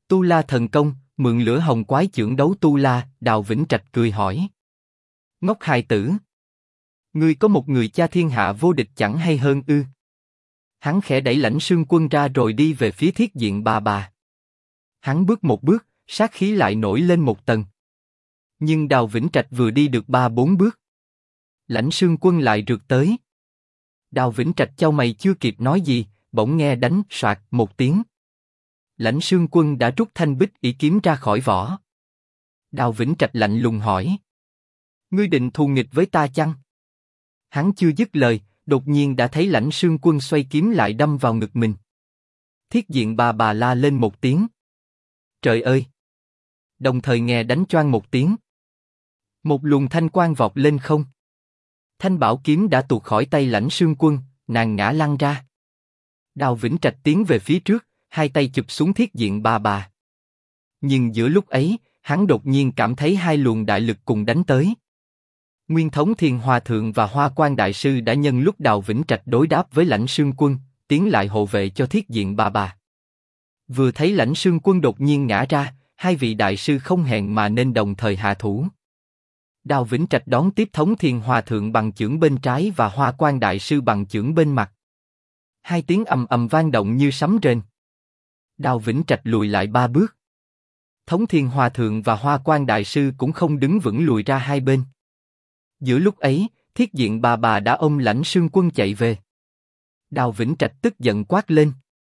Tu La thần công, mượn lửa hồng quái chưởng đấu Tu La. Đào Vĩnh Trạch cười hỏi. Ngốc hài tử, ngươi có một người cha thiên hạ vô địch chẳng hay hơn ư? Hắn khẽ đẩy Lãnh Sương Quân ra rồi đi về phía Thiết Diện Bà Bà. Hắn bước một bước, sát khí lại nổi lên một tầng. Nhưng Đào Vĩnh Trạch vừa đi được 3-4 bước, Lãnh Sương Quân lại rượt tới. Đào Vĩnh Trạch chau mày chưa kịp nói gì, bỗng nghe đánh soạt một tiếng. Lãnh Sương Quân đã rút thanh bích ỷ kiếm ra khỏi vỏ. Đào Vĩnh Trạch lạnh lùng hỏi: ngươi định thù nghịch với ta chăng? Hắn chưa dứt lời, đột nhiên đã thấy Lãnh Sương Quân xoay kiếm lại đâm vào ngực mình. Thiết Diện Bà Bà la lên một tiếng. Trời ơi! Đồng thời nghe đánh choang một tiếng. Một luồng thanh quang vọt lên không. Thanh bảo kiếm đã tuột khỏi tay Lãnh Sương Quân, nàng ngã lăn ra. Đào Vĩnh Trạch tiến về phía trước, hai tay chụp xuống Thiết Diện Bà Bà. Nhưng giữa lúc ấy, hắn đột nhiên cảm thấy hai luồng đại lực cùng đánh tới. Nguyên Thống Thiền Hòa Thượng và Hoa Quan Đại Sư đã nhân lúc Đào Vĩnh Trạch đối đáp với Lãnh Sương Quân, tiến lại hộ vệ cho Thiết Diện Bà Bà. Vừa thấy Lãnh Sương Quân đột nhiên ngã ra, hai vị đại sư không hẹn mà nên đồng thời hạ thủ. Đào Vĩnh Trạch đón tiếp Thống Thiền Hòa Thượng bằng chưởng bên trái và Hoa Quan Đại Sư bằng chưởng bên mặt. Hai tiếng ầm ầm vang động như sấm rền. Đào Vĩnh Trạch lùi lại 3 bước. Thống Thiền Hòa Thượng và Hoa Quan Đại Sư cũng không đứng vững lùi ra hai bên. Giữa lúc ấy, Thiết Diện Bà Bà đã ôm Lãnh Sương Quân chạy về. Đào Vĩnh Trạch tức giận quát lên: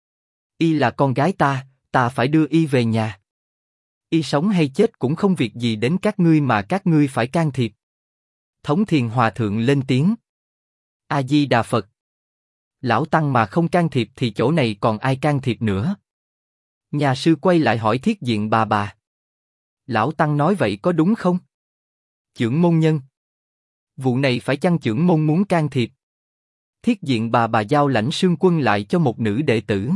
y là con gái ta phải đưa y về nhà. Y sống hay chết cũng không việc gì đến các ngươi mà các ngươi phải can thiệp. Thống Thiền Hòa Thượng lên tiếng: A Di Đà Phật. Lão Tăng mà không can thiệp thì chỗ này còn ai can thiệp nữa? Nhà sư quay lại hỏi Thiết Diện Bà Bà: Lão Tăng nói vậy có đúng không? Chưởng môn nhân, vụ này phải chăng chưởng môn muốn can thiệp? Thiết Diện Bà Bà giao Lãnh Sương Quân lại cho một nữ đệ tử.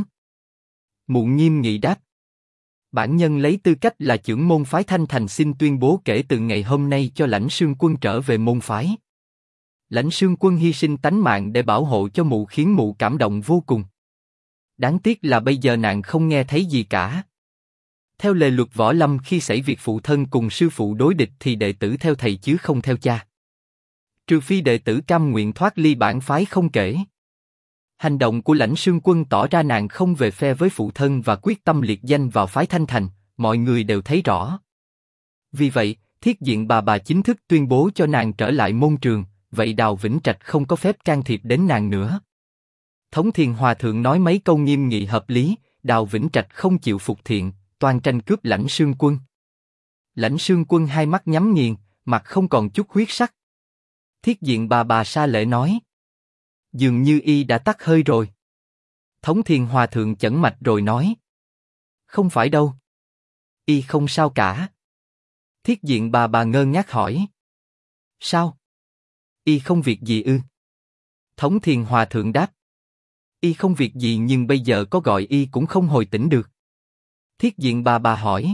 Mụ nghiêm nghị đáp: bản nhân lấy tư cách là chưởng môn phái Thanh Thành xin tuyên bố kể từ ngày hôm nay cho Lãnh Sương Quân trở về môn phái. Lãnh Sương Quân hy sinh tánh mạng để bảo hộ cho mụ khiến mụ cảm động vô cùng. Đáng tiếc là bây giờ nàng không nghe thấy gì cả. Theo lề luật võ lâm, khi xảy việc phụ thân cùng sư phụ đối địch thì đệ tử theo thầy chứ không theo cha. Trừ phi đệ tử cam nguyện thoát ly bản phái không kể. Hành động của Lãnh Sương Quân tỏ ra nàng không về phe với phụ thân và quyết tâm liệt danh vào phái Thanh Thành, mọi người đều thấy rõ. Vì vậy, Thiết Diện Bà Bà chính thức tuyên bố cho nàng trở lại môn trường, vậy Đào Vĩnh Trạch không có phép can thiệp đến nàng nữa. Thống Thiền Hòa Thượng nói mấy câu nghiêm nghị hợp lý, Đào Vĩnh Trạch không chịu phục thiện, toan tranh cướp Lãnh Sương Quân. Lãnh Sương Quân hai mắt nhắm nghiền, mặt không còn chút huyết sắc. Thiết Diện Bà Bà sa lệ nói: dường như y đã tắt hơi rồi. Thống Thiền Hòa Thượng chẩn mạch rồi nói: không phải đâu. Y không sao cả. Thiết Diện Bà Bà ngơ ngác hỏi: sao? Y không việc gì ư? Thống Thiền Hòa Thượng đáp: y không việc gì nhưng bây giờ có gọi y cũng không hồi tỉnh được. Thiết Diện Bà Bà hỏi: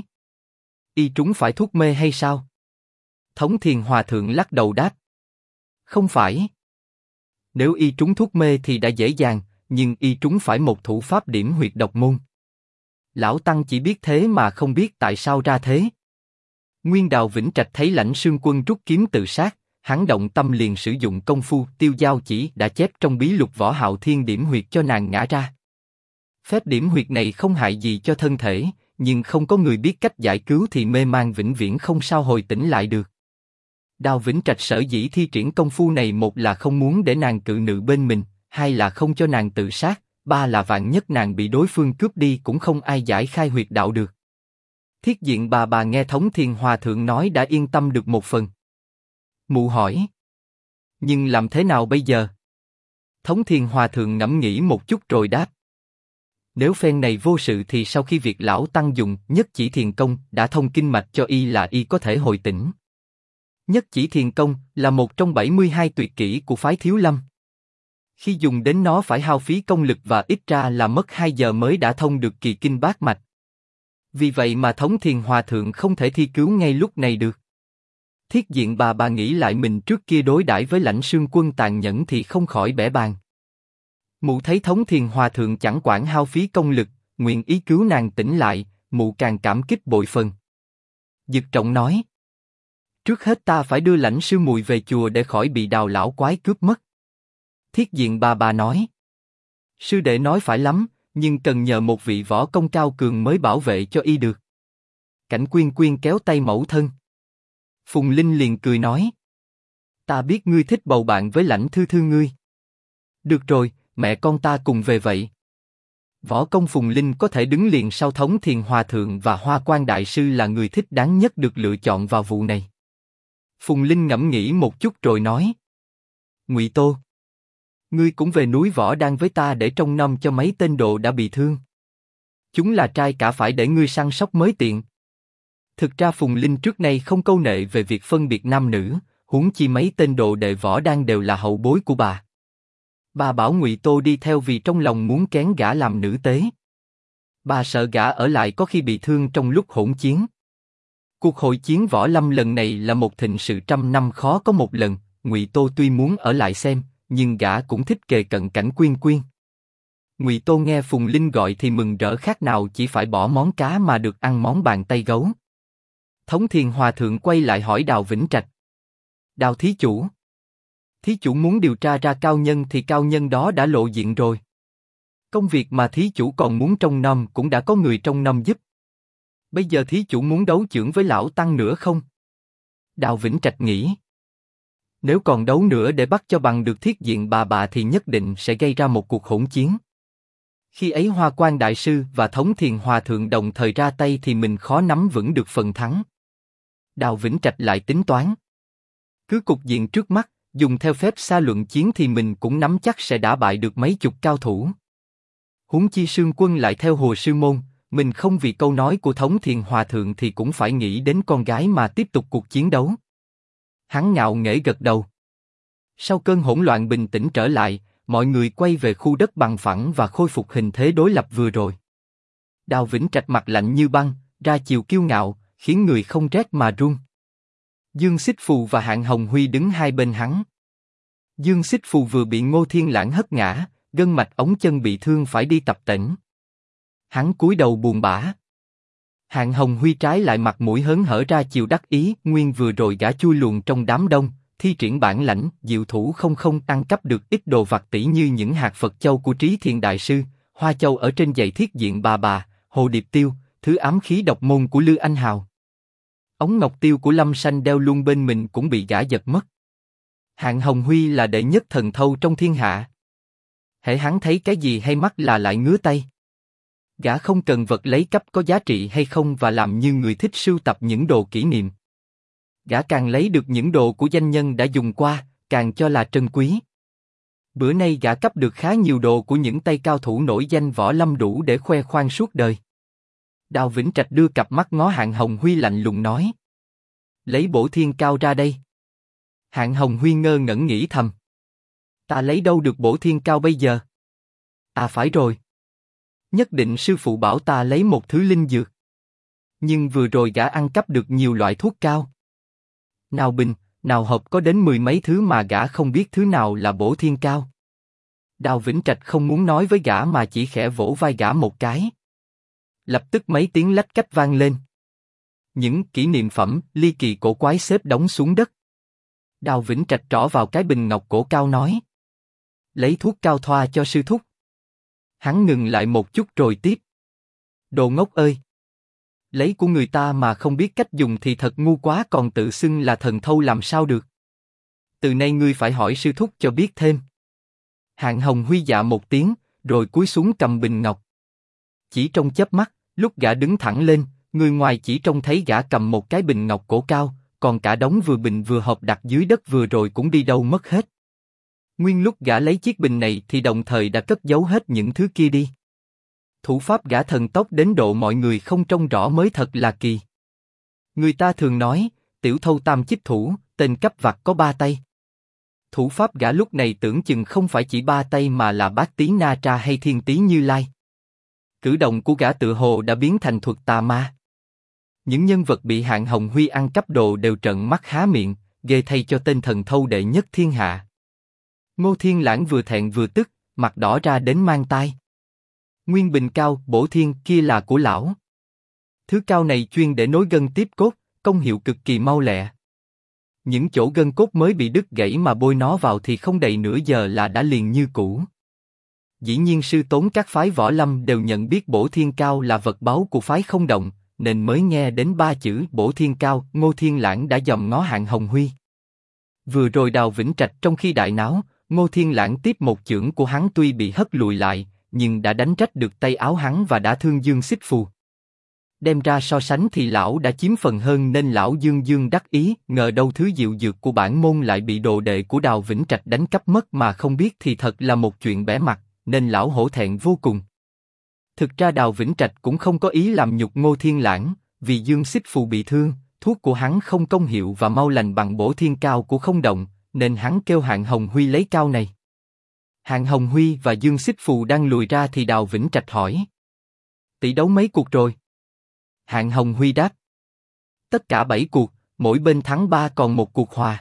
y trúng phải thuốc mê hay sao? Thống Thiền Hòa Thượng lắc đầu đáp: không phải. Nếu y trúng thuốc mê thì đã dễ dàng, nhưng y trúng phải một thủ pháp điểm huyệt độc môn. Lão Tăng chỉ biết thế mà không biết tại sao ra thế. Nguyên Đào Vĩnh Trạch thấy Lãnh Sương Quân rút kiếm tự sát, hắn động tâm liền sử dụng công phu Tiêu Giao Chỉ đã chép trong bí lục Võ Hạo Thiên điểm huyệt cho nàng ngã ra. Phép điểm huyệt này không hại gì cho thân thể, nhưng không có người biết cách giải cứu thì mê man vĩnh viễn không sao hồi tỉnh lại được. Đào Vĩnh Trạch sở dĩ thi triển công phu này, một là không muốn để nàng cự nữ bên mình, hai là không cho nàng tự sát, ba là vạn nhất nàng bị đối phương cướp đi cũng không ai giải khai huyệt đạo được. Thiết Diện Bà Bà nghe Thống Thiền Hòa Thượng nói đã yên tâm được một phần. Mụ hỏi: nhưng làm thế nào bây giờ? Thống Thiền Hòa Thượng ngẫm nghĩ một chút rồi đáp: nếu phen này vô sự thì sau khi việc lão Tăng dùng Nhất Chỉ Thiền Công đã thông kinh mạch cho y là y có thể hồi tỉnh. Nhất Chỉ Thiền Công là một trong 72 tuyệt kỹ của phái Thiếu Lâm. Khi dùng đến nó phải hao phí công lực và ít ra là mất 2 giờ mới đã thông được kỳ kinh bát mạch. Vì vậy mà Thống Thiền Hòa Thượng không thể thi cứu ngay lúc này được. Thiết Diện Bà Bà nghĩ lại mình trước kia đối đãi với Lãnh Sương Quân tàn nhẫn thì không khỏi bẽ bàng. Mụ thấy Thống Thiền Hòa Thượng chẳng quản hao phí công lực, nguyện ý cứu nàng tỉnh lại, mụ càng cảm kích bội phần. Dực Trọng nói. Trước hết ta phải đưa Lãnh sư muội về chùa để khỏi bị Đào lão quái cướp mất. Thiết Diện bà nói. Sư đệ nói phải lắm, nhưng cần nhờ một vị võ công cao cường mới bảo vệ cho y được. Cảnh Quyên Quyên kéo tay mẫu thân. Phùng Linh liền cười nói. Ta biết ngươi thích bầu bạn với Lãnh thư thư ngươi. Được rồi, mẹ con ta cùng về vậy. Võ công Phùng Linh có thể đứng liền sau Thống Thiền Hòa Thượng và Hoa Quan Đại Sư là người thích đáng nhất được lựa chọn vào vụ này. Phùng Linh ngẫm nghĩ một chút rồi nói. Ngụy Tô, ngươi cũng về núi Võ Đan với ta để trông nom cho mấy tên đồ đã bị thương. Chúng là trai cả phải để ngươi săn sóc mới tiện. Thực ra Phùng Linh trước nay không câu nệ về việc phân biệt nam nữ, huống chi mấy tên đồ đệ Võ Đan đều là hậu bối của bà. Bà bảo Ngụy Tô đi theo vì trong lòng muốn kén gả làm nữ tế. Bà sợ gã ở lại có khi bị thương trong lúc hỗn chiến. Cuộc hội chiến võ lâm lần này là một thịnh sự trăm năm khó có một lần. Ngụy Tô tuy muốn ở lại xem, nhưng gã cũng thích kề cận Cảnh Quyên Quyên. Ngụy Tô nghe Phùng Linh gọi thì mừng rỡ khác nào chỉ phải bỏ món cá mà được ăn món bàn tay gấu. Thống Thiền Hòa Thượng quay lại hỏi Đào Vĩnh Trạch. Đào thí chủ. Thí chủ muốn điều tra ra cao nhân thì cao nhân đó đã lộ diện rồi. Công việc mà thí chủ còn muốn trông nom cũng đã có người trông nom giúp. Bây giờ thí chủ muốn đấu chưởng với lão tăng nữa không? Đào Vĩnh Trạch nghĩ. Nếu còn đấu nữa để bắt cho bằng được Thiết Diện bà thì nhất định sẽ gây ra một cuộc hỗn chiến. Khi ấy Hoa Quan Đại Sư và Thống Thiền Hòa Thượng đồng thời ra tay thì mình khó nắm vững được phần thắng. Đào Vĩnh Trạch lại tính toán. Cứ cục diện trước mắt, dùng theo phép xa luận chiến thì mình cũng nắm chắc sẽ đả bại được mấy chục cao thủ. Huống chi Sương Quân lại theo Hồ Sư Môn, mình không vì câu nói của Thống Thiền Hòa Thượng thì cũng phải nghĩ đến con gái mà tiếp tục cuộc chiến đấu. Hắn ngạo nghễ gật đầu. Sau cơn hỗn loạn bình tĩnh trở lại, mọi người quay về khu đất bằng phẳng và khôi phục hình thế đối lập vừa rồi. Đào Vĩnh Trạch mặt lạnh như băng, ra chiều kiêu ngạo, khiến người không rét mà run. Dương Xích Phù và Hạng Hồng Huy đứng hai bên hắn. Dương Xích Phù vừa bị Ngô Thiên Lãng hất ngã, gân mạch ống chân bị thương phải đi tập tễnh. Hắn cúi đầu buồn bã. Hạng Hồng Huy trái lại mặt mũi hớn hở ra chiều đắc ý, nguyên vừa rồi gã chui luồn trong đám đông, thi triển bản lãnh, diệu thủ không ăn cắp được ít đồ vặt tỷ như những hạt Phật châu của Trí Thiện Đại Sư, hoa châu ở trên giày Thiết Diện bà, hồ điệp tiêu, thứ ám khí độc môn của Lư Anh Hào. Ống ngọc tiêu của Lâm Sanh đeo luôn bên mình cũng bị gã giật mất. Hạng Hồng Huy là đệ nhất thần thâu trong thiên hạ. Hễ hắn thấy cái gì hay mắt là lại ngứa tay. Gã không cần vật lấy cắp có giá trị hay không và làm như người thích sưu tập những đồ kỷ niệm. Gã càng lấy được những đồ của danh nhân đã dùng qua, càng cho là trân quý. Bữa nay gã cắp được khá nhiều đồ của những tay cao thủ nổi danh võ lâm đủ để khoe khoang suốt đời. Đào Vĩnh Trạch đưa cặp mắt ngó Hạng Hồng Huy lạnh lùng nói. Lấy bổ thiên cao ra đây. Hạng Hồng Huy ngơ ngẩn nghĩ thầm. Ta lấy đâu được bổ thiên cao bây giờ? À phải rồi. Nhất định sư phụ bảo ta lấy một thứ linh dược. Nhưng vừa rồi gã ăn cắp được nhiều loại thuốc cao. Nào bình, nào hộp có đến mười mấy thứ mà gã không biết thứ nào là bổ thiên cao. Đào Vĩnh Trạch không muốn nói với gã mà chỉ khẽ vỗ vai gã một cái. Lập tức mấy tiếng lách cách vang lên. Những kỷ niệm phẩm, ly kỳ cổ quái xếp đống xuống đất. Đào Vĩnh Trạch trỏ vào cái bình ngọc cổ cao nói. Lấy thuốc cao thoa cho sư thúc. Hắn ngừng lại một chút rồi tiếp. Đồ ngốc ơi! Lấy của người ta mà không biết cách dùng thì thật ngu quá, còn tự xưng là thần thâu làm sao được. Từ nay ngươi phải hỏi sư thúc cho biết thêm. Hạng Hồng Huy dạ một tiếng, rồi cúi xuống cầm bình ngọc. Chỉ trong chớp mắt, lúc gã đứng thẳng lên, người ngoài chỉ trông thấy gã cầm một cái bình ngọc cổ cao, còn cả đống vừa bình vừa hộp đặt dưới đất vừa rồi cũng đi đâu mất hết. Nguyên lúc gã lấy chiếc bình này thì đồng thời đã cất giấu hết những thứ kia đi. Thủ pháp gã thần tốc đến độ mọi người không trông rõ mới thật là kỳ. Người ta thường nói, tiểu thâu tam chích thủ, tên cấp vặt có ba tay. Thủ pháp gã lúc này tưởng chừng không phải chỉ ba tay mà là Bát Tý Na Tra hay Thiên Tý Như Lai. Cử động của gã tựa hồ đã biến thành thuật tà ma. Những nhân vật bị Hạng Hồng Huy ăn cắp đồ đều trợn mắt há miệng, ghê thay cho tên thần thâu đệ nhất thiên hạ. Ngô Thiên Lãng vừa thẹn vừa tức, mặt đỏ ra đến mang tai. Nguyên bình cao, bổ thiên kia là của lão. Thứ cao này chuyên để nối gân tiếp cốt, công hiệu cực kỳ mau lẹ. Những chỗ gân cốt mới bị đứt gãy mà bôi nó vào thì không đầy nửa giờ là đã liền như cũ. Dĩ nhiên sư tốn các phái võ lâm đều nhận biết bổ thiên cao là vật báu của phái không động, nên mới nghe đến ba chữ bổ thiên cao, Ngô Thiên Lãng đã dòm ngó Hạng Hồng Huy. Vừa rồi Đào Vĩnh Trạch trong khi đại náo, Ngô Thiên Lãng tiếp một chưởng của hắn tuy bị hất lùi lại, nhưng đã đánh rách được tay áo hắn và đã thương Dương Xích Phù. Đem ra so sánh thì lão đã chiếm phần hơn nên lão dương dương đắc ý, ngờ đâu thứ diệu dược của bản môn lại bị đồ đệ của Đào Vĩnh Trạch đánh cắp mất mà không biết thì thật là một chuyện bẽ mặt, nên lão hổ thẹn vô cùng. Thực ra Đào Vĩnh Trạch cũng không có ý làm nhục Ngô Thiên Lãng, vì Dương Xích Phù bị thương, thuốc của hắn không công hiệu và mau lành bằng bổ thiên cao của không động, nên hắn kêu Hạng Hồng Huy lấy cao này. Hạng Hồng Huy và Dương Xích Phù đang lùi ra thì Đào Vĩnh Trạch hỏi: tỷ đấu mấy cuộc rồi? Hạng Hồng Huy đáp: tất cả 7 cuộc, mỗi bên thắng 3 còn một cuộc hòa.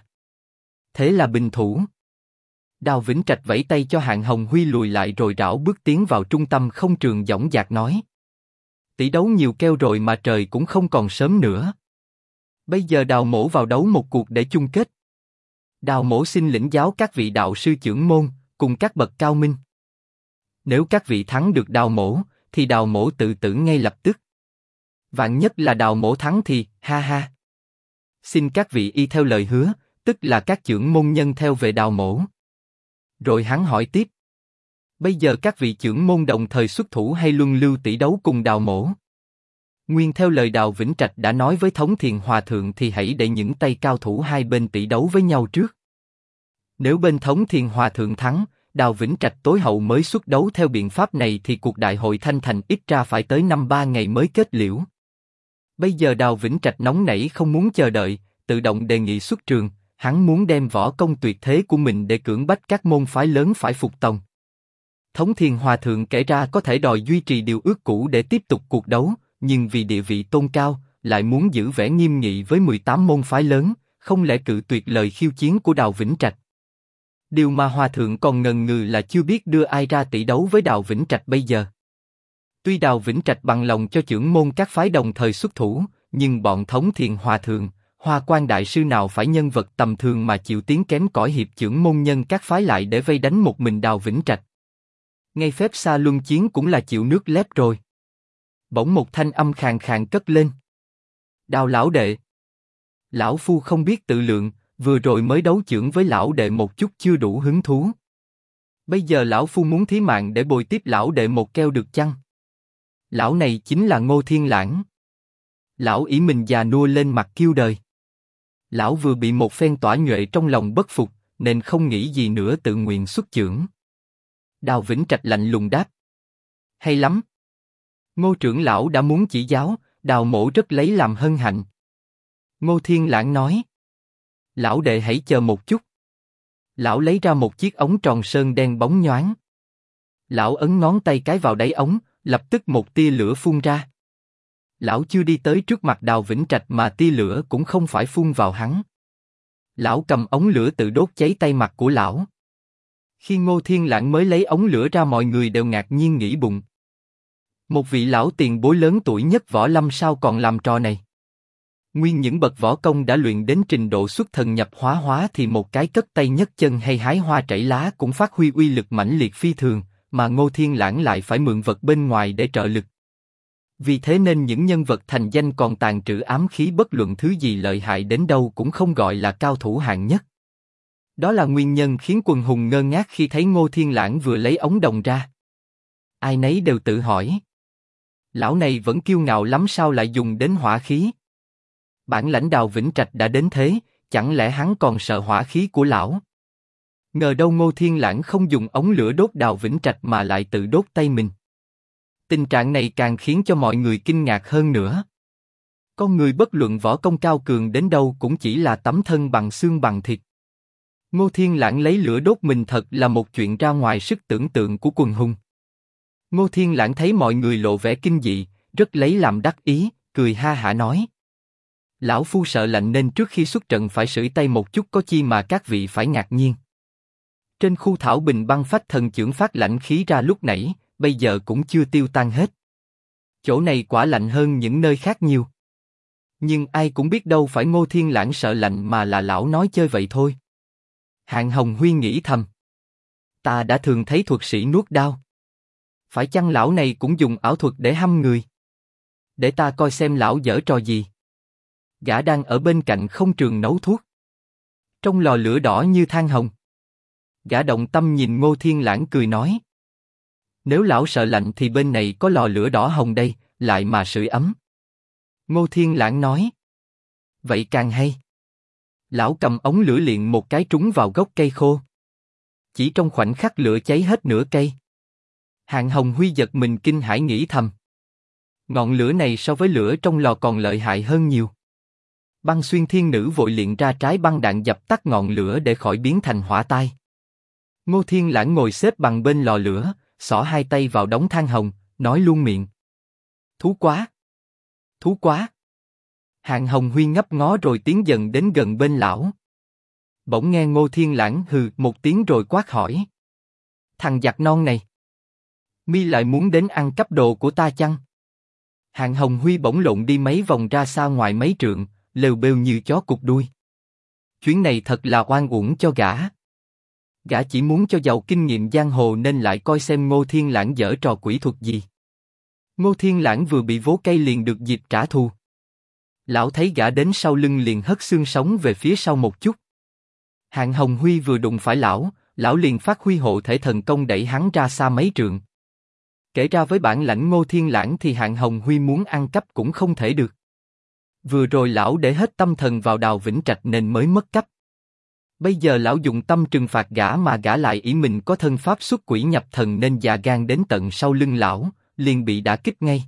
Thế là bình thủ. Đào Vĩnh Trạch vẫy tay cho Hạng Hồng Huy lùi lại rồi rảo bước tiến vào trung tâm không trường dõng dạc nói: tỷ đấu nhiều keo rồi mà trời cũng không còn sớm nữa. Bây giờ Đào mỗ vào đấu một cuộc để chung kết. Đào mỗ xin lĩnh giáo các vị đạo sư trưởng môn, cùng các bậc cao minh. Nếu các vị thắng được Đào mỗ, thì Đào mỗ tự tử ngay lập tức. Vạn nhất là Đào mỗ thắng thì, ha ha. Xin các vị y theo lời hứa, tức là các trưởng môn nhân theo về Đào mỗ. Rồi hắn hỏi tiếp: bây giờ các vị trưởng môn đồng thời xuất thủ hay luân lưu tỷ đấu cùng Đào mỗ? Nguyên theo lời Đào Vĩnh Trạch đã nói với Thống Thiền Hòa Thượng thì hãy để những tay cao thủ hai bên tỷ đấu với nhau trước. Nếu bên Thống Thiền Hòa Thượng thắng, Đào Vĩnh Trạch tối hậu mới xuất đấu theo biện pháp này thì cuộc đại hội Thanh Thành ít ra phải tới 5-3 ngày mới kết liễu. Bây giờ Đào Vĩnh Trạch nóng nảy không muốn chờ đợi, tự động đề nghị xuất trường, hắn muốn đem võ công tuyệt thế của mình để cưỡng bách các môn phái lớn phải phục tòng. Thống Thiền Hòa Thượng kể ra có thể đòi duy trì điều ước cũ để tiếp tục cuộc đấu, nhưng vì địa vị tôn cao, lại muốn giữ vẻ nghiêm nghị với 18 môn phái lớn, không lẽ cự tuyệt lời khiêu chiến của Đào Vĩnh Trạch. Điều mà Hòa Thượng còn ngần ngừ là chưa biết đưa ai ra tỷ đấu với Đào Vĩnh Trạch bây giờ. Tuy Đào Vĩnh Trạch bằng lòng cho trưởng môn các phái đồng thời xuất thủ, nhưng bọn Thống Thiền Hòa Thượng, Hoa Quan Đại Sư nào phải nhân vật tầm thường mà chịu tiếng kém cỏi hiệp trưởng môn nhân các phái lại để vây đánh một mình Đào Vĩnh Trạch. Ngay phép xa luân chiến cũng là chịu nước lép rồi. Bỗng một thanh âm khàn khàn cất lên: Đào lão đệ, lão phu không biết tự lượng, vừa rồi mới đấu chưởng với lão đệ một chút chưa đủ hứng thú. Bây giờ lão phu muốn thí mạng để bồi tiếp lão đệ một keo được chăng? Lão này chính là Ngô Thiên Lãng. Lão ỷ mình già nua lên mặt kiêu đời. Lão vừa bị một phen tỏa nhuệ trong lòng bất phục, nên không nghĩ gì nữa tự nguyện xuất chưởng. Đào Vĩnh Trạch lạnh lùng đáp: hay lắm. Ngô trưởng lão đã muốn chỉ giáo, Đào mỗ rất lấy làm hân hạnh. Ngô Thiên Lãng nói: lão đệ hãy chờ một chút. Lão lấy ra một chiếc ống tròn sơn đen bóng nhoáng. Lão ấn ngón tay cái vào đáy ống, lập tức một tia lửa phun ra. Lão chưa đi tới trước mặt Đào Vĩnh Trạch mà tia lửa cũng không phải phun vào hắn. Lão cầm ống lửa tự đốt cháy tay mặt của lão. Khi Ngô Thiên Lãng mới lấy ống lửa ra, mọi người đều ngạc nhiên nghĩ bụng: một vị lão tiền bối lớn tuổi nhất võ lâm sao còn làm trò này? Nguyên những bậc võ công đã luyện đến trình độ xuất thần nhập hóa thì một cái cất tay nhấc chân hay hái hoa trảy lá cũng phát huy uy lực mãnh liệt phi thường, mà Ngô Thiên Lãng lại phải mượn vật bên ngoài để trợ lực. Vì thế nên những nhân vật thành danh còn tàn trữ ám khí bất luận thứ gì lợi hại đến đâu cũng không gọi là cao thủ hạng nhất. Đó là nguyên nhân khiến quần hùng ngơ ngác khi thấy Ngô Thiên Lãng vừa lấy ống đồng ra. Ai nấy đều tự hỏi: lão này vẫn kiêu ngạo lắm sao lại dùng đến hỏa khí? Bản lãnh Đào Vĩnh Trạch đã đến thế, chẳng lẽ hắn còn sợ hỏa khí của lão? Ngờ đâu Ngô Thiên Lãng không dùng ống lửa đốt Đào Vĩnh Trạch mà lại tự đốt tay mình. Tình trạng này càng khiến cho mọi người kinh ngạc hơn nữa. Con người bất luận võ công cao cường đến đâu cũng chỉ là tấm thân bằng xương bằng thịt. Ngô Thiên Lãng lấy lửa đốt mình thật là một chuyện ra ngoài sức tưởng tượng của quần hùng. Ngô Thiên Lãng thấy mọi người lộ vẻ kinh dị, rất lấy làm đắc ý, cười ha hả nói: lão phu sợ lạnh nên trước khi xuất trận phải sưởi tay một chút, có chi mà các vị phải ngạc nhiên. Trên khu thảo bình băng phách thần chưởng phát lãnh khí ra lúc nãy, bây giờ cũng chưa tiêu tan hết. Chỗ này quả lạnh hơn những nơi khác nhiều. Nhưng ai cũng biết đâu phải Ngô Thiên Lãng sợ lạnh mà là lão nói chơi vậy thôi. Hạng Hồng Huy nghĩ thầm. Ta đã thường thấy thuật sĩ nuốt đao. Phải chăng lão này cũng dùng ảo thuật để hăm người? Để ta coi xem lão giở trò gì. Gã đang ở bên cạnh không trường nấu thuốc. Trong lò lửa đỏ như than hồng. Gã động tâm nhìn Ngô Thiên Lãng cười nói. Nếu lão sợ lạnh thì bên này có lò lửa đỏ hồng đây, lại mà sưởi ấm. Ngô Thiên Lãng nói. Vậy càng hay. Lão cầm ống lửa liền một cái trúng vào gốc cây khô. Chỉ trong khoảnh khắc lửa cháy hết nửa cây. Hạng Hồng Huy giật mình kinh hãi nghĩ thầm. Ngọn lửa này so với lửa trong lò còn lợi hại hơn nhiều. Băng Xuyên Thiên Nữ vội luyện ra trái băng đạn dập tắt ngọn lửa để khỏi biến thành hỏa tai. Ngô Thiên Lãng ngồi xếp bằng bên lò lửa, xỏ hai tay vào đống than hồng, nói luôn miệng. Thú quá! Thú quá! Hạng Hồng Huy ngấp ngó rồi tiến dần đến gần bên lão. Bỗng nghe Ngô Thiên Lãng hừ một tiếng rồi quát hỏi. Thằng giặc non này! Mi lại muốn đến ăn cắp đồ của ta chăng? Hạng Hồng Huy bỗng lộn đi mấy vòng ra xa ngoài mấy trượng, lêu bêu như chó cụp đuôi. Chuyến này thật là oan uổng cho gã. Gã chỉ muốn cho giàu kinh nghiệm giang hồ nên lại coi xem Ngô Thiên Lãng giở trò quỷ thuật gì. Ngô Thiên Lãng vừa bị vố cây liền được dịp trả thù. Lão thấy gã đến sau lưng liền hất xương sống về phía sau một chút. Hạng Hồng Huy vừa đụng phải lão liền phát huy hộ thể thần công đẩy hắn ra xa mấy trượng. Kể ra với bản lãnh Ngô Thiên Lãng thì Hạng Hồng Huy muốn ăn cắp cũng không thể được. Vừa rồi lão để hết tâm thần vào Đào Vĩnh Trạch nên mới mất cắp. Bây giờ lão dùng tâm trừng phạt gã mà gã lại ý mình có thân pháp xuất quỷ nhập thần nên già gan đến tận sau lưng lão, liền bị đả kích ngay.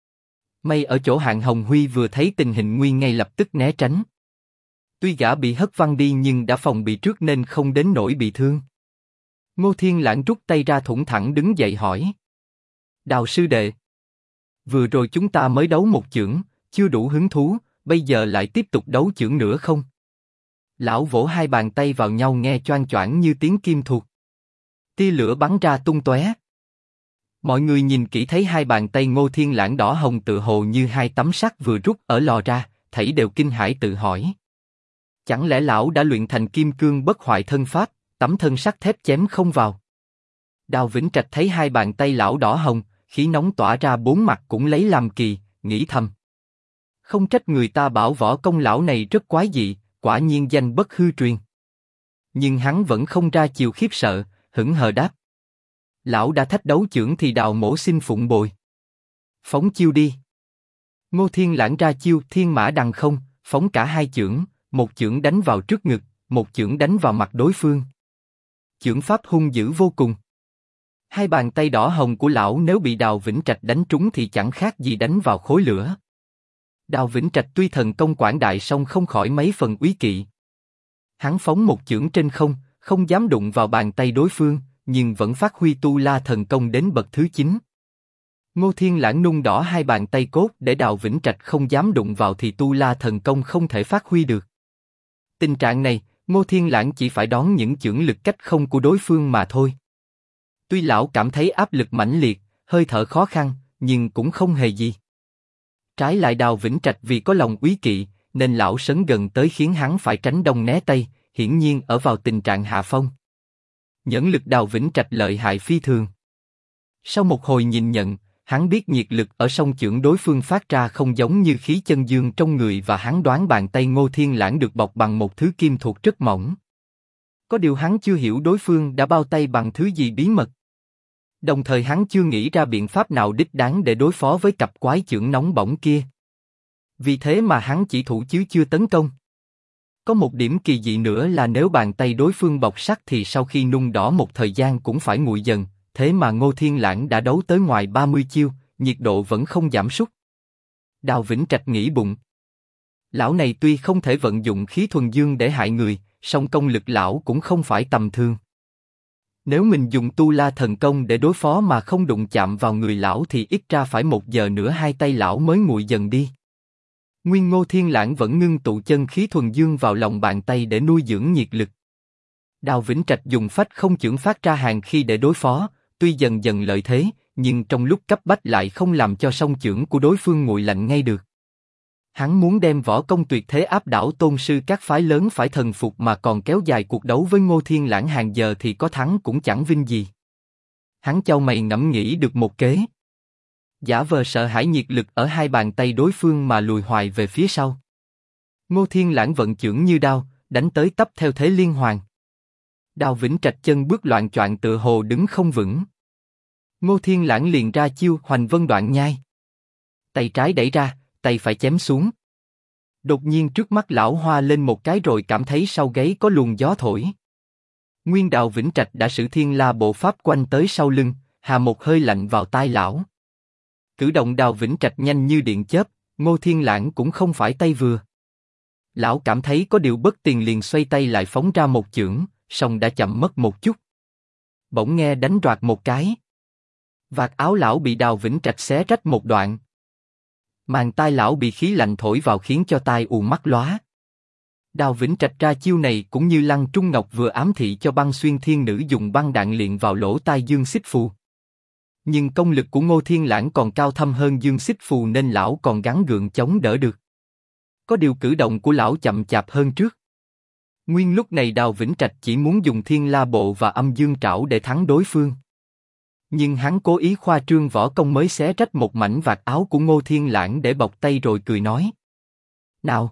May ở chỗ Hạng Hồng Huy vừa thấy tình hình nguy ngay lập tức né tránh. Tuy gã bị hất văng đi nhưng đã phòng bị trước nên không đến nỗi bị thương. Ngô Thiên Lãng rút tay ra thủng thẳng đứng dậy hỏi. Đào sư đệ. Vừa rồi chúng ta mới đấu một chưởng, chưa đủ hứng thú, bây giờ lại tiếp tục đấu chưởng nữa không? Lão vỗ hai bàn tay vào nhau nghe choang choảng như tiếng kim thuộc. Tia lửa bắn ra tung tóe. Mọi người nhìn kỹ thấy hai bàn tay Ngô Thiên Lãng đỏ hồng tựa hồ như hai tấm sắt vừa rút ở lò ra, thảy đều kinh hãi tự hỏi. Chẳng lẽ lão đã luyện thành kim cương bất hoại thân pháp, tấm thân sắt thép chém không vào? Đào Vĩnh Trạch thấy hai bàn tay lão đỏ hồng, khí nóng tỏa ra bốn mặt cũng lấy làm kỳ, nghĩ thầm. Không trách người ta bảo võ công lão này rất quái dị, quả nhiên danh bất hư truyền. Nhưng hắn vẫn không ra chiều khiếp sợ, hững hờ đáp. Lão đã thách đấu chưởng thì Đào mỗ xin phụng bồi. Phóng chiêu đi. Ngô Thiên Lãng ra chiêu thiên mã đằng không, phóng cả hai chưởng, một chưởng đánh vào trước ngực, một chưởng đánh vào mặt đối phương. Chưởng pháp hung dữ vô cùng. Hai bàn tay đỏ hồng của lão nếu bị Đào Vĩnh Trạch đánh trúng thì chẳng khác gì đánh vào khối lửa. Đào Vĩnh Trạch tuy thần công quảng đại song không khỏi mấy phần úy kỵ. Hắn phóng một chưởng trên không, không dám đụng vào bàn tay đối phương, nhưng vẫn phát huy tu la thần công đến bậc thứ 9. Ngô Thiên Lãng nung đỏ hai bàn tay cốt để Đào Vĩnh Trạch không dám đụng vào thì tu la thần công không thể phát huy được. Tình trạng này, Ngô Thiên Lãng chỉ phải đón những chưởng lực cách không của đối phương mà thôi. Tuy lão cảm thấy áp lực mãnh liệt, hơi thở khó khăn, nhưng cũng không hề gì. Trái lại Đào Vĩnh Trạch vì có lòng úy kỵ, nên lão sấn gần tới khiến hắn phải tránh đông né tây, hiển nhiên ở vào tình trạng hạ phong. Nhẫn lực Đào Vĩnh Trạch lợi hại phi thường. Sau một hồi nhìn nhận, hắn biết nhiệt lực ở song chưởng đối phương phát ra không giống như khí chân dương trong người và hắn đoán bàn tay Ngô Thiên Lãng được bọc bằng một thứ kim thuộc rất mỏng. Có điều hắn chưa hiểu đối phương đã bao tay bằng thứ gì bí mật. Đồng thời hắn chưa nghĩ ra biện pháp nào đích đáng để đối phó với cặp quái chưởng nóng bỏng kia. Vì thế mà hắn chỉ thủ chứ chưa tấn công. Có một điểm kỳ dị nữa là nếu bàn tay đối phương bọc sắt thì sau khi nung đỏ một thời gian cũng phải nguội dần, thế mà Ngô Thiên Lãng đã đấu tới ngoài 30 chiêu, nhiệt độ vẫn không giảm sút. Đào Vĩnh Trạch nghĩ bụng. Lão này tuy không thể vận dụng khí thuần dương để hại người, song công lực lão cũng không phải tầm thường. Nếu mình dùng tu la thần công để đối phó mà không đụng chạm vào người lão thì ít ra phải 1 giờ nữa hai tay lão mới nguội dần đi. Nguyên Ngô Thiên Lãng vẫn ngưng tụ chân khí thuần dương vào lòng bàn tay để nuôi dưỡng nhiệt lực. Đào Vĩnh Trạch dùng phách không chưởng phát ra hàng khi để đối phó, tuy dần dần lợi thế, nhưng trong lúc cấp bách lại không làm cho song chưởng của đối phương nguội lạnh ngay được. Hắn muốn đem võ công tuyệt thế áp đảo tôn sư các phái lớn phải thần phục mà còn kéo dài cuộc đấu với Ngô Thiên Lãng hàng giờ thì có thắng cũng chẳng vinh gì. Hắn chau mày ngẫm nghĩ được một kế. Giả vờ sợ hãi nhiệt lực ở hai bàn tay đối phương mà lùi hoài về phía sau. Ngô Thiên Lãng vận chưởng như đao, đánh tới tấp theo thế liên hoàn. Đào Vĩnh Trạch chân bước loạng choạng tựa hồ đứng không vững. Ngô Thiên Lãng liền ra chiêu Hoành Vân Đoạn Nhai. Tay trái đẩy ra, tay phải chém xuống. Đột nhiên trước mắt lão hoa lên một cái rồi cảm thấy sau gáy có luồng gió thổi. Nguyên Đào Vĩnh Trạch đã sử Thiên La Bộ Pháp quanh tới sau lưng, hà một hơi lạnh vào tai lão. Cử động Đào Vĩnh Trạch nhanh như điện chớp, Ngô Thiên Lãng cũng không phải tay vừa. Lão cảm thấy có điều bất tiền liền xoay tay lại phóng ra một chưởng, song đã chậm mất một chút. Bỗng nghe đánh roạt một cái. Vạt áo lão bị Đào Vĩnh Trạch xé rách một đoạn. Màng tai lão bị khí lạnh thổi vào khiến cho tai ù mắt lóa. Đào Vĩnh Trạch ra chiêu này cũng như Lăng Trung Ngọc vừa ám thị cho Băng Xuyên Thiên Nữ dùng băng đạn liệng vào lỗ tai Dương Xích Phù. Nhưng công lực của Ngô Thiên Lãng còn cao thâm hơn Dương Xích Phù nên lão còn gắng gượng chống đỡ được. Có điều cử động của lão chậm chạp hơn trước. Nguyên lúc này Đào Vĩnh Trạch chỉ muốn dùng Thiên La Bộ và Âm Dương Trảo để thắng đối phương. Nhưng hắn cố ý khoa trương võ công mới xé rách một mảnh vạt áo của Ngô Thiên Lãng để bọc tay rồi cười nói: "Nào,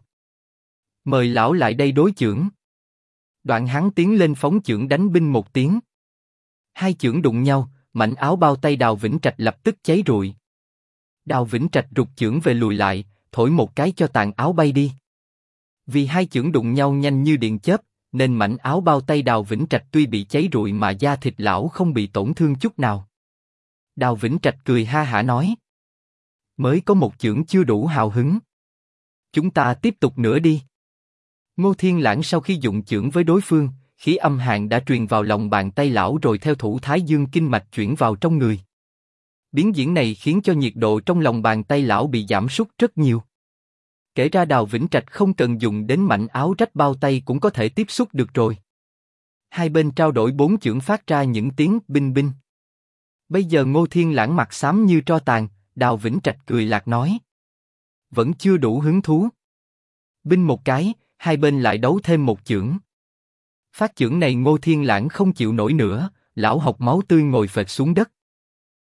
mời lão lại đây đối chưởng." Đoạn hắn tiến lên phóng chưởng đánh binh một tiếng. Hai chưởng đụng nhau, mảnh áo bao tay Đào Vĩnh Trạch lập tức cháy rụi. Đào Vĩnh Trạch rụt chưởng về lùi lại, thổi một cái cho tàn áo bay đi. Vì hai chưởng đụng nhau nhanh như điện chớp, nên mảnh áo bao tay Đào Vĩnh Trạch tuy bị cháy rụi mà da thịt lão không bị tổn thương chút nào. Đào Vĩnh Trạch cười ha hả nói: "Mới có một chưởng chưa đủ hào hứng. Chúng ta tiếp tục nữa đi." Ngô Thiên Lãng sau khi dụng chưởng với đối phương, khí âm hàn đã truyền vào lòng bàn tay lão rồi theo thủ Thái Dương kinh mạch chuyển vào trong người. Biến diễn này khiến cho nhiệt độ trong lòng bàn tay lão bị giảm sút rất nhiều. Kể ra Đào Vĩnh Trạch không cần dùng đến mảnh áo rách bao tay cũng có thể tiếp xúc được rồi. Hai bên trao đổi bốn chưởng phát ra những tiếng binh binh. Bây giờ Ngô Thiên Lãng mặt xám như tro tàn, Đào Vĩnh Trạch cười lạc nói: "Vẫn chưa đủ hứng thú." Binh một cái, hai bên lại đấu thêm một chưởng. Phát chưởng này Ngô Thiên Lãng không chịu nổi nữa, lão hộc máu tươi ngồi phệt xuống đất.